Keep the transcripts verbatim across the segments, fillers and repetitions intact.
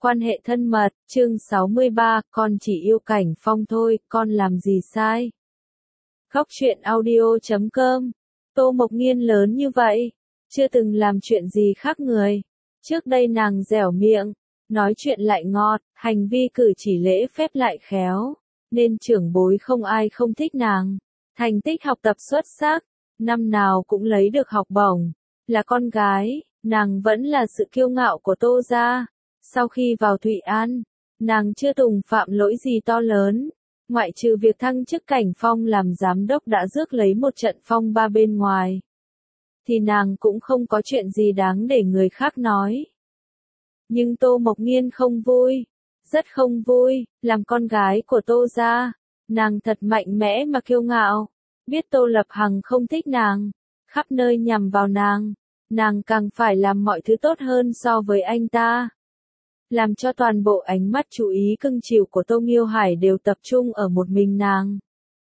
Quan hệ thân mật, chương sáu mươi ba, con chỉ yêu Cảnh Phong thôi, con làm gì sai? Khóc chuyện audio chấm com. Tô Mộc Nghiên lớn như vậy, chưa từng làm chuyện gì khác người. Trước đây nàng dẻo miệng, nói chuyện lại ngọt, hành vi cử chỉ lễ phép lại khéo, nên trưởng bối không ai không thích nàng. Thành tích học tập xuất sắc, năm nào cũng lấy được học bổng. Là con gái, nàng vẫn là sự kiêu ngạo của Tô gia. Sau khi vào Thụy An, nàng chưa từng phạm lỗi gì to lớn, ngoại trừ việc thăng chức Cảnh Phong làm giám đốc đã rước lấy một trận phong ba bên ngoài, thì nàng cũng không có chuyện gì đáng để người khác nói. Nhưng Tô Mộc Nghiên không vui, rất không vui, làm con gái của Tô gia, nàng thật mạnh mẽ mà kiêu ngạo, biết Tô Lập Hằng không thích nàng, khắp nơi nhằm vào nàng, nàng càng phải làm mọi thứ tốt hơn so với anh ta. Làm cho toàn bộ ánh mắt chú ý cưng chiều của Tô Nghiêu Hải đều tập trung ở một mình nàng.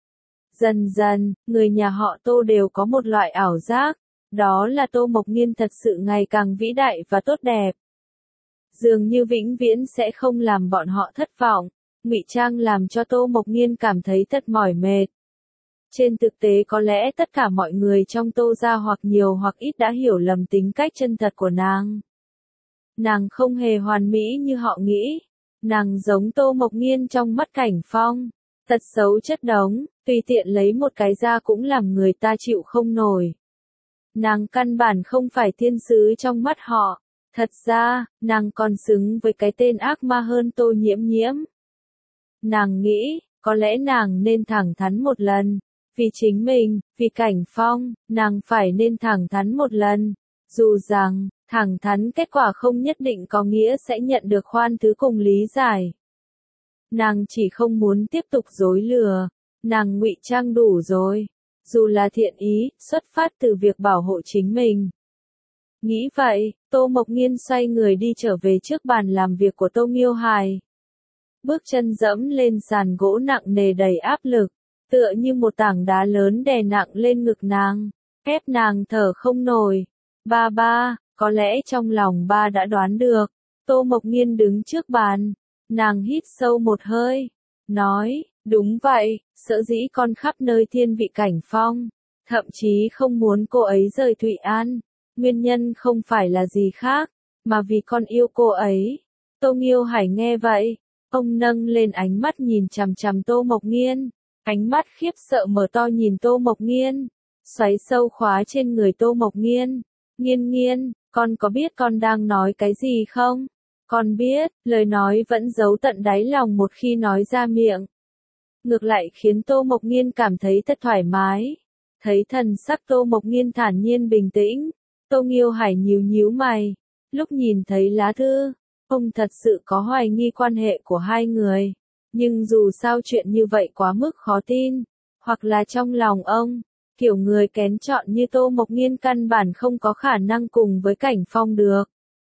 Dần dần, người nhà họ Tô đều có một loại ảo giác, đó là Tô Mộc Nghiên thật sự ngày càng vĩ đại và tốt đẹp. Dường như vĩnh viễn sẽ không làm bọn họ thất vọng, ngụy trang làm cho Tô Mộc Nghiên cảm thấy thật mỏi mệt. Trên thực tế có lẽ tất cả mọi người trong Tô gia hoặc nhiều hoặc ít đã hiểu lầm tính cách chân thật của nàng. Nàng không hề hoàn mỹ như họ nghĩ. Nàng giống Tô Mộc Nghiên trong mắt Cảnh Phong. Tật xấu chất đống, tùy tiện lấy một cái ra cũng làm người ta chịu không nổi. Nàng căn bản không phải thiên sứ trong mắt họ. Thật ra, nàng còn xứng với cái tên ác ma hơn Tô Nhiễm Nhiễm. Nàng nghĩ, có lẽ nàng nên thẳng thắn một lần. Vì chính mình, vì Cảnh Phong, nàng phải nên thẳng thắn một lần. Dù rằng, thẳng thắn kết quả không nhất định có nghĩa sẽ nhận được khoan thứ cùng lý giải. Nàng chỉ không muốn tiếp tục dối lừa, nàng ngụy trang đủ rồi, dù là thiện ý, xuất phát từ việc bảo hộ chính mình. Nghĩ vậy, Tô Mộc Nghiên xoay người đi trở về trước bàn làm việc của Tô Nghiêu Hải. Bước chân dẫm lên sàn gỗ nặng nề đầy áp lực, tựa như một tảng đá lớn đè nặng lên ngực nàng, ép nàng thở không nổi. Ba ba, có lẽ trong lòng ba đã đoán được. Tô Mộc Nghiên đứng trước bàn, nàng hít sâu một hơi, nói, đúng vậy, sở dĩ con khắp nơi thiên vị Cảnh Phong, thậm chí không muốn cô ấy rời Thụy An, nguyên nhân không phải là gì khác, mà vì con yêu cô ấy. Tô Nghiêu Hải nghe vậy, ông nâng lên ánh mắt nhìn chằm chằm Tô Mộc Nghiên, ánh mắt khiếp sợ mở to nhìn Tô Mộc Nghiên, xoáy sâu khóa trên người Tô Mộc Nghiên. Nghiên nghiên, con có biết con đang nói cái gì không? Con biết, lời nói vẫn giấu tận đáy lòng một khi nói ra miệng. Ngược lại khiến Tô Mộc Nghiên cảm thấy thật thoải mái. Thấy thần sắc Tô Mộc Nghiên thản nhiên bình tĩnh, Tô Nghiêu Hải nhíu nhíu mày. Lúc nhìn thấy lá thư, ông thật sự có hoài nghi quan hệ của hai người. Nhưng dù sao chuyện như vậy quá mức khó tin, hoặc là trong lòng ông, kiểu người kén chọn như Tô Mộc Nghiên căn bản không có khả năng cùng với Cảnh Phong được.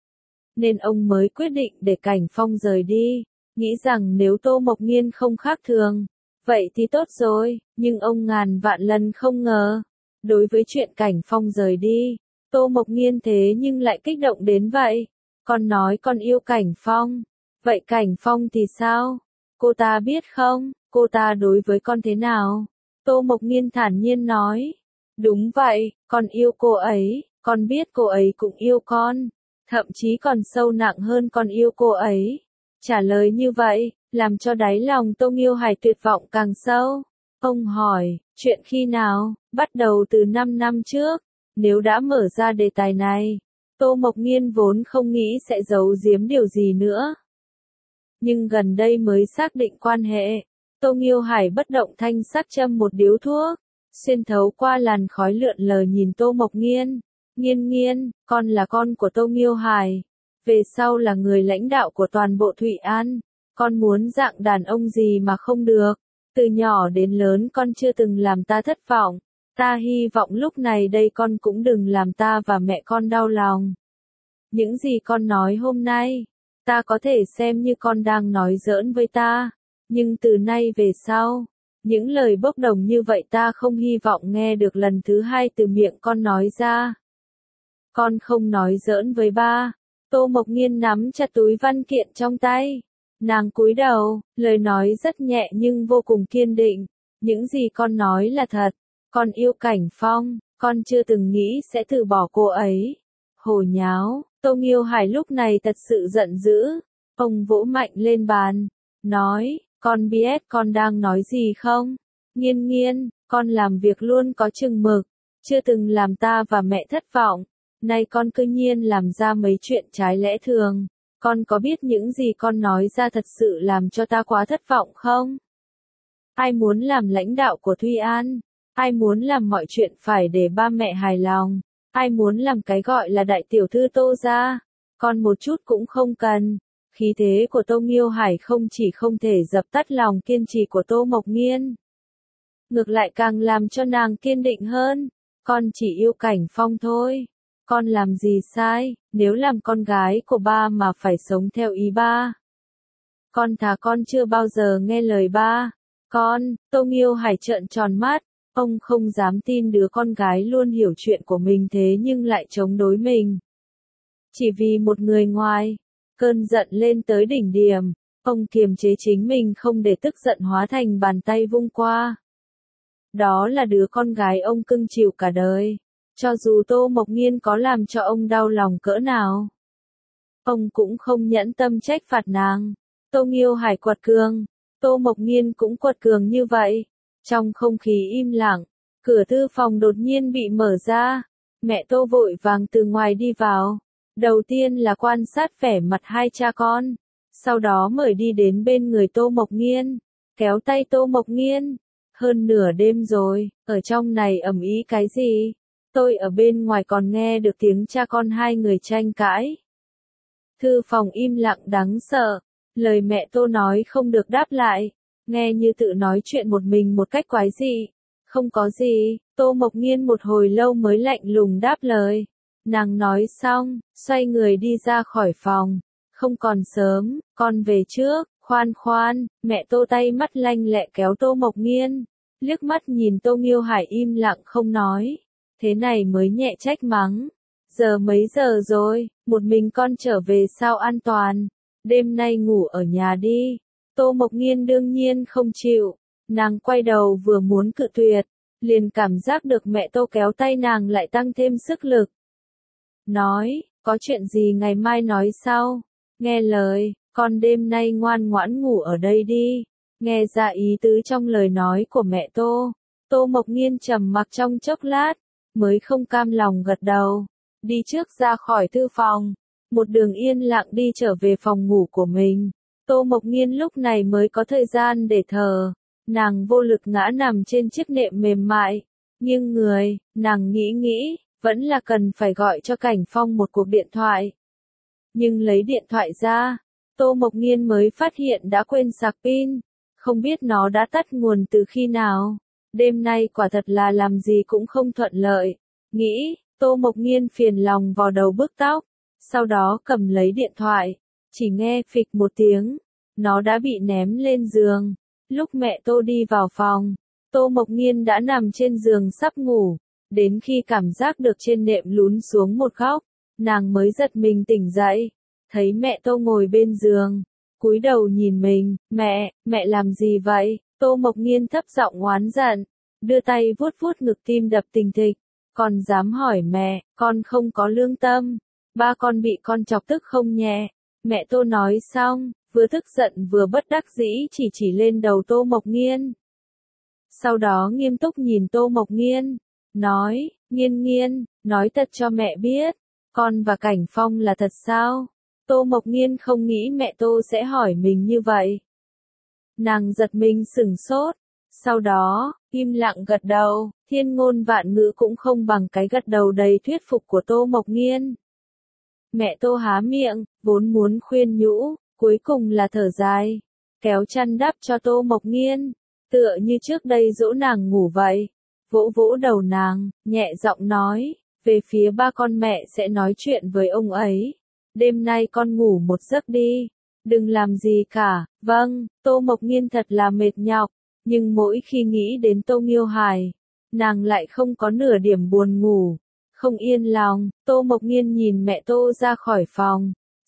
Nên ông mới quyết định để Cảnh Phong rời đi, nghĩ rằng nếu Tô Mộc Nghiên không khác thường, vậy thì tốt rồi, nhưng ông ngàn vạn lần không ngờ. Đối với chuyện Cảnh Phong rời đi, Tô Mộc Nghiên thế nhưng lại kích động đến vậy. Con nói con yêu Cảnh Phong, vậy Cảnh Phong thì sao? Cô ta biết không, cô ta đối với con thế nào? Tô Mộc Nghiên thản nhiên nói, đúng vậy, con yêu cô ấy, con biết cô ấy cũng yêu con, thậm chí còn sâu nặng hơn con yêu cô ấy. Trả lời như vậy, làm cho đáy lòng Tô Nghiêu Hải tuyệt vọng càng sâu. Ông hỏi, chuyện khi nào? Bắt đầu từ năm năm trước. Nếu đã mở ra đề tài này, Tô Mộc Nghiên vốn không nghĩ sẽ giấu giếm điều gì nữa. Nhưng gần đây mới xác định quan hệ. Tô Nghiêu Hải bất động thanh sắc châm một điếu thuốc, xuyên thấu qua làn khói lượn lờ nhìn Tô Mộc Nghiên. Nghiên nghiên, con là con của Tô Nghiêu Hải, về sau là người lãnh đạo của toàn bộ Thụy An, con muốn dạng đàn ông gì mà không được. Từ nhỏ đến lớn con chưa từng làm ta thất vọng, ta hy vọng lúc này đây con cũng đừng làm ta và mẹ con đau lòng. Những gì con nói hôm nay, ta có thể xem như con đang nói giỡn với ta. Nhưng từ nay về sau, những lời bốc đồng như vậy ta không hy vọng nghe được lần thứ hai từ miệng con nói ra. Con không nói giỡn với ba, Tô Mộc Nghiên nắm chặt túi văn kiện trong tay. Nàng cúi đầu, lời nói rất nhẹ nhưng vô cùng kiên định. Những gì con nói là thật. Con yêu Cảnh Phong, con chưa từng nghĩ sẽ từ bỏ cô ấy. Hồ nháo, Tô Nghiêu Hải lúc này thật sự giận dữ. Ông vỗ mạnh lên bàn, nói, con biết con đang nói gì không? Nghiên nghiên, con làm việc luôn có chừng mực, chưa từng làm ta và mẹ thất vọng. Nay con cứ nhiên làm ra mấy chuyện trái lẽ thường. Con có biết những gì con nói ra thật sự làm cho ta quá thất vọng không? Ai muốn làm lãnh đạo của Thuy An? Ai muốn làm mọi chuyện phải để ba mẹ hài lòng? Ai muốn làm cái gọi là đại tiểu thư Tô gia? Con một chút cũng không cần. Khí thế của Tô Nghiêu Hải không chỉ không thể dập tắt lòng kiên trì của Tô Mộc Nghiên, ngược lại càng làm cho nàng kiên định hơn. Con chỉ yêu Cảnh Phong thôi. Con làm gì sai, nếu làm con gái của ba mà phải sống theo ý ba? Con thà con chưa bao giờ nghe lời ba. Con, Tô Nghiêu Hải trợn tròn mắt, ông không dám tin đứa con gái luôn hiểu chuyện của mình thế nhưng lại chống đối mình. Chỉ vì một người ngoài, cơn giận lên tới đỉnh điểm, ông kiềm chế chính mình không để tức giận hóa thành bàn tay vung qua. Đó là đứa con gái ông cưng chiều cả đời. Cho dù Tô Mộc Nghiên có làm cho ông đau lòng cỡ nào, ông cũng không nhẫn tâm trách phạt nàng. Tô Nghiêu Hải quật cường, Tô Mộc Nghiên cũng quật cường như vậy. Trong không khí im lặng, cửa thư phòng đột nhiên bị mở ra. Mẹ Tô vội vàng từ ngoài đi vào. Đầu tiên là quan sát vẻ mặt hai cha con. Sau đó mời đi đến bên người Tô Mộc Nghiên, kéo tay Tô Mộc Nghiên. Hơn nửa đêm rồi, ở trong này ầm ĩ cái gì? Tôi ở bên ngoài còn nghe được tiếng cha con hai người tranh cãi. Thư phòng im lặng đáng sợ. Lời mẹ Tô nói không được đáp lại. Nghe như tự nói chuyện một mình một cách quái dị. Không có gì, Tô Mộc Nghiên một hồi lâu mới lạnh lùng đáp lời. Nàng nói xong, xoay người đi ra khỏi phòng. Không còn sớm, con về trước. Khoan khoan, mẹ Tô tay mắt lanh lẹ kéo Tô Mộc Nghiên. Liếc mắt nhìn Tô Nghiêu Hải im lặng không nói. Thế này mới nhẹ trách mắng. Giờ mấy giờ rồi, một mình con trở về sao an toàn? Đêm nay ngủ ở nhà đi. Tô Mộc Nghiên đương nhiên không chịu. Nàng quay đầu vừa muốn cự tuyệt, liền cảm giác được mẹ Tô kéo tay nàng lại tăng thêm sức lực. Nói, có chuyện gì ngày mai nói sau. Nghe lời, con đêm nay ngoan ngoãn ngủ ở đây đi. Nghe ra ý tứ trong lời nói của mẹ Tô. Tô Mộc Nghiên trầm mặc trong chốc lát, mới không cam lòng gật đầu. Đi trước ra khỏi thư phòng. Một đường yên lặng đi trở về phòng ngủ của mình. Tô Mộc Nghiên lúc này mới có thời gian để thở. Nàng vô lực ngã nằm trên chiếc nệm mềm mại. Nhưng người, nàng nghĩ nghĩ, vẫn là cần phải gọi cho Cảnh Phong một cuộc điện thoại. Nhưng lấy điện thoại ra, Tô Mộc Nghiên mới phát hiện đã quên sạc pin. Không biết nó đã tắt nguồn từ khi nào. Đêm nay quả thật là làm gì cũng không thuận lợi. Nghĩ, Tô Mộc Nghiên phiền lòng vò đầu bứt tóc. Sau đó cầm lấy điện thoại. Chỉ nghe phịch một tiếng. Nó đã bị ném lên giường. Lúc mẹ Tô đi vào phòng, Tô Mộc Nghiên đã nằm trên giường sắp ngủ. Đến khi cảm giác được trên nệm lún xuống một góc, nàng mới giật mình tỉnh dậy. Thấy mẹ Tô ngồi bên giường, cúi đầu nhìn mình. Mẹ, mẹ làm gì vậy? Tô Mộc Nghiên thấp giọng oán giận, đưa tay vuốt vuốt ngực tim đập thình thịch. Con dám hỏi mẹ, con không có lương tâm. Ba con bị con chọc tức không nhẹ. Mẹ Tô nói xong, vừa tức giận vừa bất đắc dĩ chỉ chỉ lên đầu Tô Mộc Nghiên. Sau đó nghiêm túc nhìn Tô Mộc Nghiên, nói, Nghiên Nghiên, nói thật cho mẹ biết, con và Cảnh Phong là thật sao? Tô Mộc Nghiên không nghĩ mẹ Tô sẽ hỏi mình như vậy. Nàng giật mình sửng sốt, sau đó, im lặng gật đầu, thiên ngôn vạn ngữ cũng không bằng cái gật đầu đầy thuyết phục của Tô Mộc Nghiên. Mẹ Tô há miệng, vốn muốn khuyên nhủ, cuối cùng là thở dài, kéo chăn đắp cho Tô Mộc Nghiên, tựa như trước đây dỗ nàng ngủ vậy, vỗ vỗ đầu nàng, nhẹ giọng nói, về phía ba con mẹ sẽ nói chuyện với ông ấy. Đêm nay con ngủ một giấc đi, đừng làm gì cả. Vâng, Tô Mộc Nghiên thật là mệt nhọc, nhưng mỗi khi nghĩ đến Tô Nghiêu Hải, nàng lại không có nửa điểm buồn ngủ, không yên lòng. Tô Mộc Nghiên nhìn mẹ Tô ra khỏi phòng,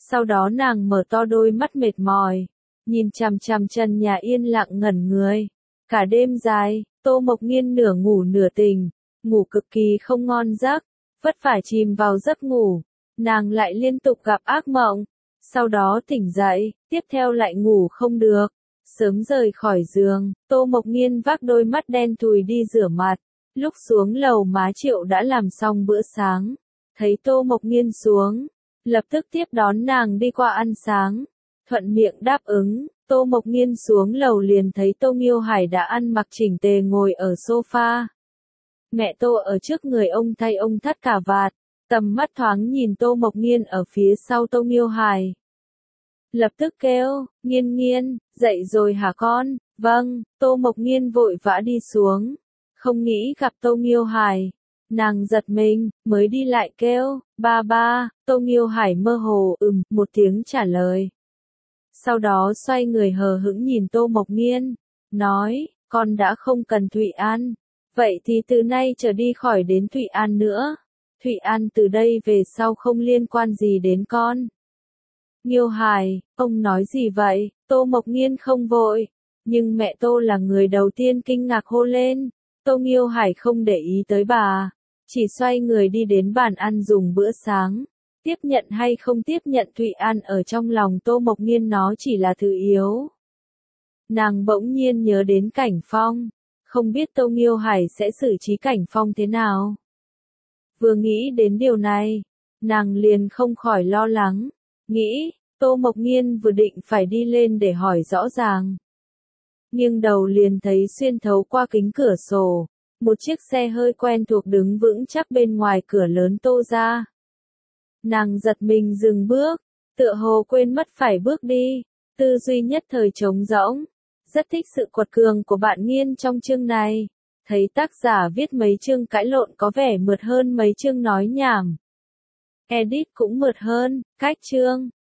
Sau đó nàng mở to đôi mắt mệt mỏi, nhìn chằm chằm trần nhà yên lặng ngẩn người. Cả đêm dài, Tô Mộc Nghiên nửa ngủ nửa tỉnh, ngủ cực kỳ không ngon giấc, vất vả chìm vào giấc ngủ, nàng lại liên tục gặp ác mộng, sau đó tỉnh dậy, tiếp theo lại ngủ không được. Sớm rời khỏi giường, Tô Mộc Nghiên vác đôi mắt đen thùi đi rửa mặt, lúc xuống lầu má Triệu đã làm xong bữa sáng, thấy Tô Mộc Nghiên xuống, lập tức tiếp đón nàng đi qua ăn sáng, thuận miệng đáp ứng. Tô Mộc Nghiên xuống lầu liền thấy Tô Nghiêu Hải đã ăn mặc chỉnh tề ngồi ở sofa. Mẹ Tô ở trước người ông thay ông thắt cà vạt, tầm mắt thoáng nhìn Tô Mộc Nghiên ở phía sau Tô Nghiêu Hải. Lập tức kêu, Nghiên Nghiên, dậy rồi hả con? Vâng, Tô Mộc Nghiên vội vã đi xuống, không nghĩ gặp Tô Nghiêu Hải. Nàng giật mình, mới đi lại kêu, ba ba, Tô Nghiêu Hải mơ hồ ừm, một tiếng trả lời. Sau đó xoay người hờ hững nhìn Tô Mộc Nghiên, nói, con đã không cần Thụy An, vậy thì từ nay trở đi khỏi đến Thụy An nữa. Thụy An từ đây về sau không liên quan gì đến con. Nghiêu Hải, ông nói gì vậy? Tô Mộc Nghiên không vội, nhưng mẹ Tô là người đầu tiên kinh ngạc hô lên. Tô Nghiêu Hải không để ý tới bà, chỉ xoay người đi đến bàn ăn dùng bữa sáng. Tiếp nhận hay không tiếp nhận Thụy An ở trong lòng Tô Mộc Nghiên nó chỉ là thứ yếu. Nàng bỗng nhiên nhớ đến Cảnh Phong, không biết Tô Nghiêu Hải sẽ xử trí Cảnh Phong thế nào. Vừa nghĩ đến điều này, nàng liền không khỏi lo lắng, nghĩ, Tô Mộc Nghiên vừa định phải đi lên để hỏi rõ ràng. Nhưng đầu liền thấy xuyên thấu qua kính cửa sổ, một chiếc xe hơi quen thuộc đứng vững chắc bên ngoài cửa lớn Tô ra. Nàng giật mình dừng bước, tựa hồ quên mất phải bước đi, tư duy nhất thời trống rỗng. Rất thích sự quật cường của bạn Nghiên trong chương này, thấy tác giả viết mấy chương cãi lộn có vẻ mượt hơn mấy chương nói nhảm. Edit cũng mượt hơn, cách chương.